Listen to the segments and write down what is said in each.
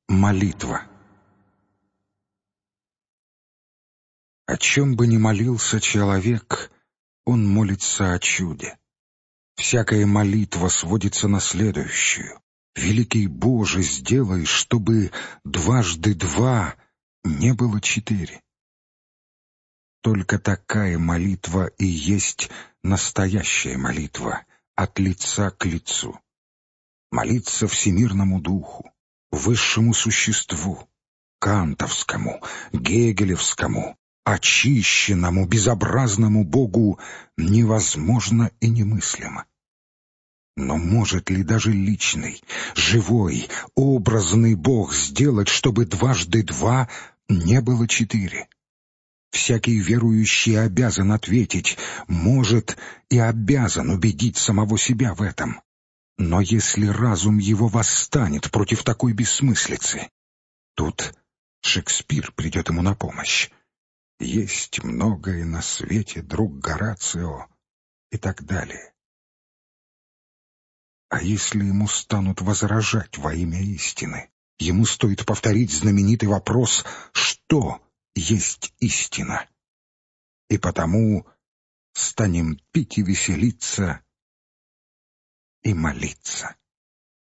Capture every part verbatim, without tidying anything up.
Молитва. О чем бы ни молился человек, он молится о чуде. Всякая молитва сводится на следующую: «Великий Боже, сделай, чтобы дважды два не было четыре». Только такая молитва и есть настоящая молитва, от лица к лицу. Молиться всемирному духу, высшему существу, кантовскому, гегелевскому, очищенному, безобразному Богу невозможно и немыслимо. Но может ли даже личный, живой, образный Бог сделать, чтобы дважды два не было четыре? Всякий верующий обязан ответить, может и обязан убедить самого себя в этом. Но если разум его восстанет против такой бессмыслицы, тут Шекспир придет ему на помощь. Есть многое на свете, друг Горацио, и так далее. А если ему станут возражать во имя истины, ему стоит повторить знаменитый вопрос: что есть истина? И потому станем пить и веселиться и молиться.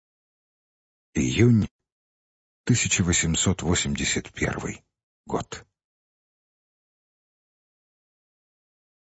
Июнь тысяча восемьсот восемьдесят первый год.